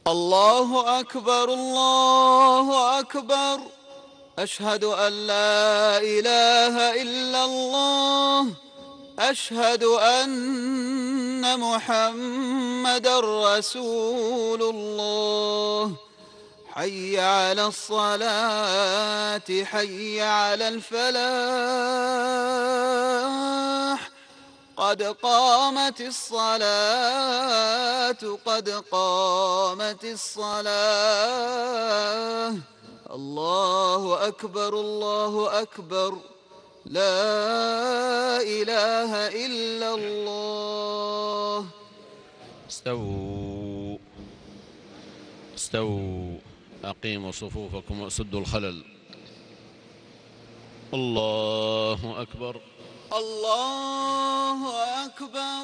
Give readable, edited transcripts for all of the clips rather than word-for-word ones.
الله أكبر الله أكبر. أشهد أن لا إله إلا الله. أشهد أن محمدًا رسول الله. حي على الصلاة حي على الفلاح. قد قامت الصلاة قد قامت الصلاة. الله أكبر الله أكبر. لا إله إلا الله. استووا استووا، أقيموا صفوفكم وأسدوا الخلل. الله أكبر الله أكبر.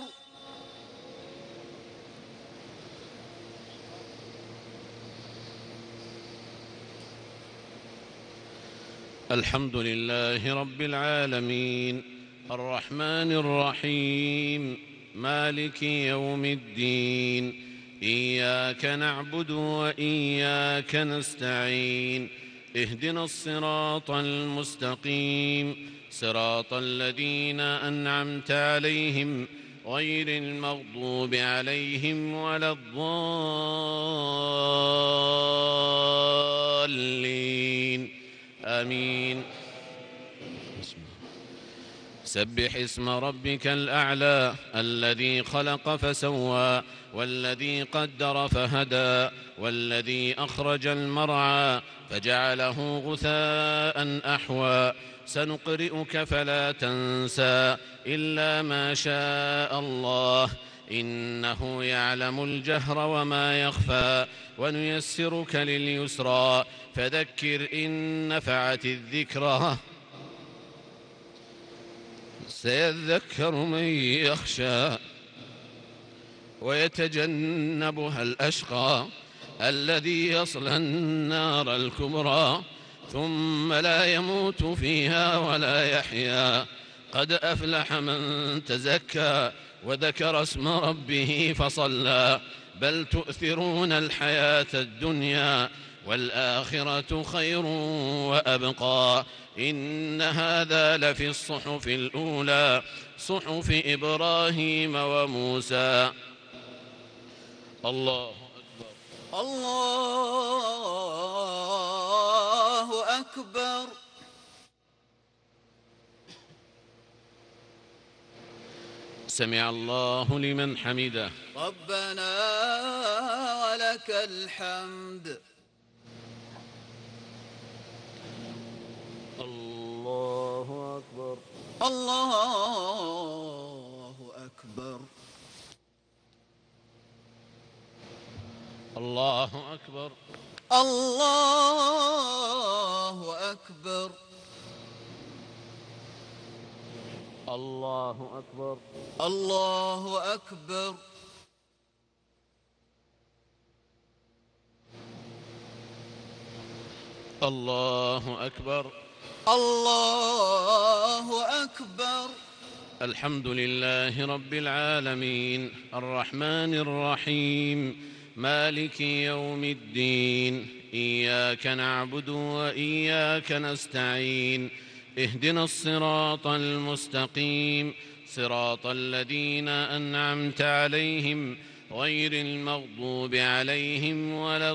الحمد لله رب العالمين، الرحمن الرحيم، مالك يوم الدين. إياك نعبد وإياك نستعين. اهدنا الصراط المستقيم، صراط الذين أنعمت عليهم غير المغضوب عليهم ولا الضالين. آمين. سبح اسم ربك الأعلى الذي خلق فسوى والذي قدر فهدى والذي أخرج المرعى فجعله غثاء أحوى. سنقرئك فلا تنسى إلا ما شاء الله، إنه يعلم الجهر وما يخفى. ونيسرك لليسرى فذكر إن نفعت الذكرى سيذكر من يخشى ويتجنبها الأشقى الذي يصلى النار الكبرى ثم لا يموت فيها ولا يحيا. قد أفلح من تزكى وذكر اسم ربه فصلى. بل تؤثرون الحياة الدنيا والآخرة خير وأبقى. إن هذا لفي الصحف الأولى، صحف إبراهيم وموسى. الله أكبر الله أكبر. سمع الله لمن حمده. ربنا ولك الحمد. الله أكبر الله أكبر. الله أكبر الله أكبر. الله أكبر الله أكبر. الله أكبر. الله أكبر. الحمد لله رب العالمين، الرحمن الرحيم، مالك يوم الدين. إياك نعبد وإياك نستعين. اهدنا الصراط المستقيم، صراط الذين أنعمت عليهم غير المغضوب عليهم ولا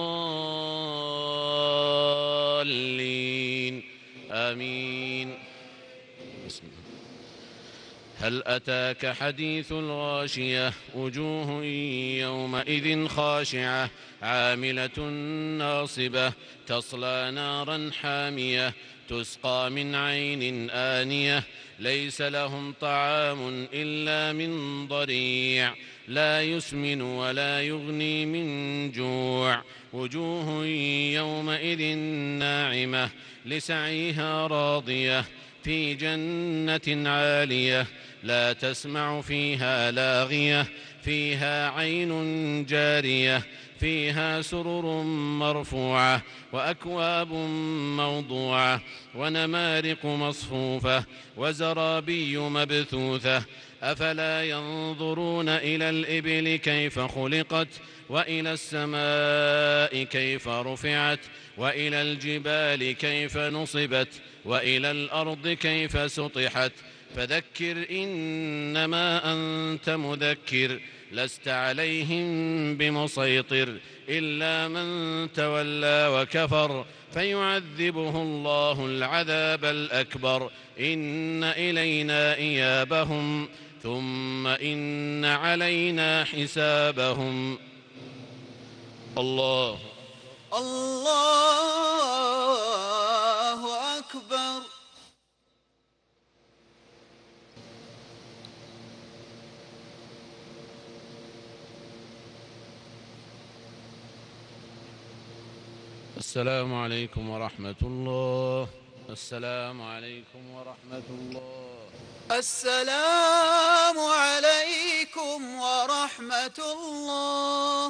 الضالين. آمين. بسم الله. هل أتاك حديث الغاشية؟ وجوه يومئذ خاشعة عاملة ناصبة تصلى نارا حامية تسقى من عين آنية ليس لهم طعام إلا من ضريع لا يسمن ولا يغني من جوع. وجوه يومئذ ناعمة لسعيها راضية في جنة عالية لا تسمع فيها لاغية فيها عين جارية فيها سرر مرفوعة وأكواب موضوعة ونمارق مصفوفة وزرابي مبثوثة أفلا ينظرون إلى الإبل كيف خلقت وإلى السماء كيف رفعت وإلى الجبال كيف نصبت وإلى الأرض كيف سطحت فذكر إنما أنت مذكر لست عليهم بمسيطر إلا من تولى وكفر فيعذبه الله العذاب الأكبر إن إلينا إيابهم ثم إن علينا حسابهم. الله أكبر. السلام عليكم ورحمة الله. السلام عليكم ورحمة الله. السلام عليكم ورحمة الله.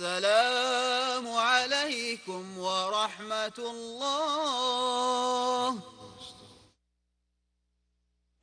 السلام عليكم ورحمة الله.